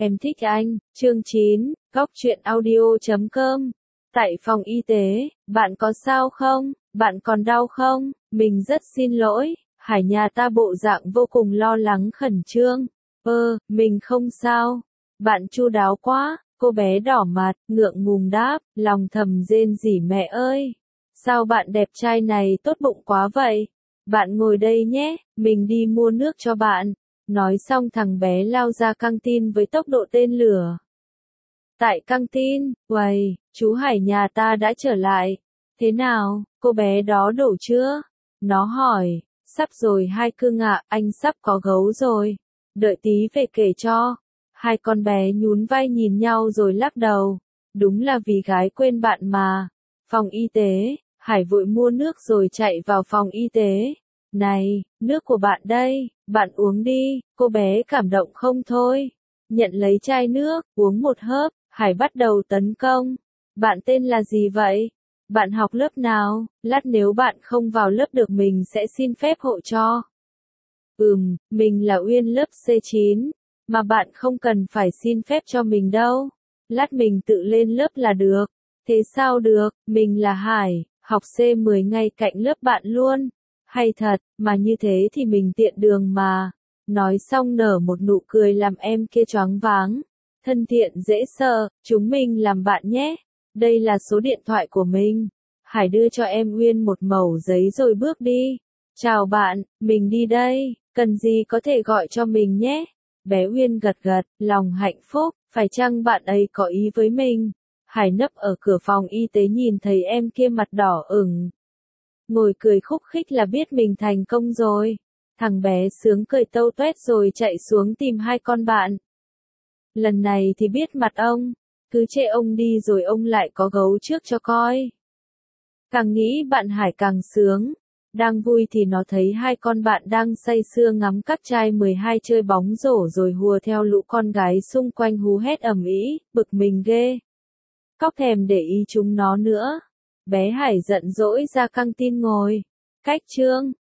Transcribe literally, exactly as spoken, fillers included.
Em thích anh, chương chín, góc truyện audio chấm com. Tại phòng y tế, bạn có sao không? Bạn còn đau không? Mình rất xin lỗi, Hải nhà ta bộ dạng vô cùng lo lắng khẩn trương. Ơ, mình không sao. Bạn chu đáo quá, cô bé đỏ mặt, ngượng ngùng đáp, lòng thầm rên rỉ mẹ ơi. Sao bạn đẹp trai này tốt bụng quá vậy? Bạn ngồi đây nhé, mình đi mua nước cho bạn. Nói xong thằng bé lao ra căng tin với tốc độ tên lửa. Tại căng tin, uầy, chú Hải nhà ta đã trở lại. Thế nào, cô bé đó đổ chưa? Nó hỏi, sắp rồi hai cưng ạ, anh sắp có gấu rồi. Đợi tí về kể cho. Hai con bé nhún vai nhìn nhau rồi lắc đầu. Đúng là vì gái quên bạn mà. Phòng y tế, Hải vội mua nước rồi chạy vào phòng y tế. Này, nước của bạn đây, bạn uống đi, cô bé cảm động không thôi. Nhận lấy chai nước, uống một hớp, Hải bắt đầu tấn công. Bạn tên là gì vậy? Bạn học lớp nào? Lát nếu bạn không vào lớp được mình sẽ xin phép hộ cho. Ừm, mình là Uyên lớp xê chín, mà bạn không cần phải xin phép cho mình đâu. Lát mình tự lên lớp là được. Thế sao được, mình là Hải, học xê mười ngay cạnh lớp bạn luôn. Hay thật, mà như thế thì mình tiện đường mà. Nói xong nở một nụ cười làm em kia choáng váng. Thân thiện dễ sợ, chúng mình làm bạn nhé. Đây là số điện thoại của mình. Hải đưa cho em Uyên một mẩu giấy rồi bước đi. Chào bạn, mình đi đây, cần gì có thể gọi cho mình nhé. Bé Uyên gật gật, lòng hạnh phúc, phải chăng bạn ấy có ý với mình? Hải nấp ở cửa phòng y tế nhìn thấy em kia mặt đỏ ửng. Ngồi cười khúc khích là biết mình thành công rồi. Thằng bé sướng cười tâu tuét rồi chạy xuống tìm hai con bạn. Lần này thì biết mặt ông, cứ chê ông đi rồi ông lại có gấu trước cho coi. Càng nghĩ bạn Hải càng sướng. Đang vui thì nó thấy hai con bạn đang say sưa ngắm các trai mười hai chơi bóng rổ rồi hùa theo lũ con gái xung quanh hú hét ầm ĩ, bực mình ghê. Cóc thèm để ý chúng nó nữa. Bé Hải giận dỗi ra căng tin ngồi. Cách chương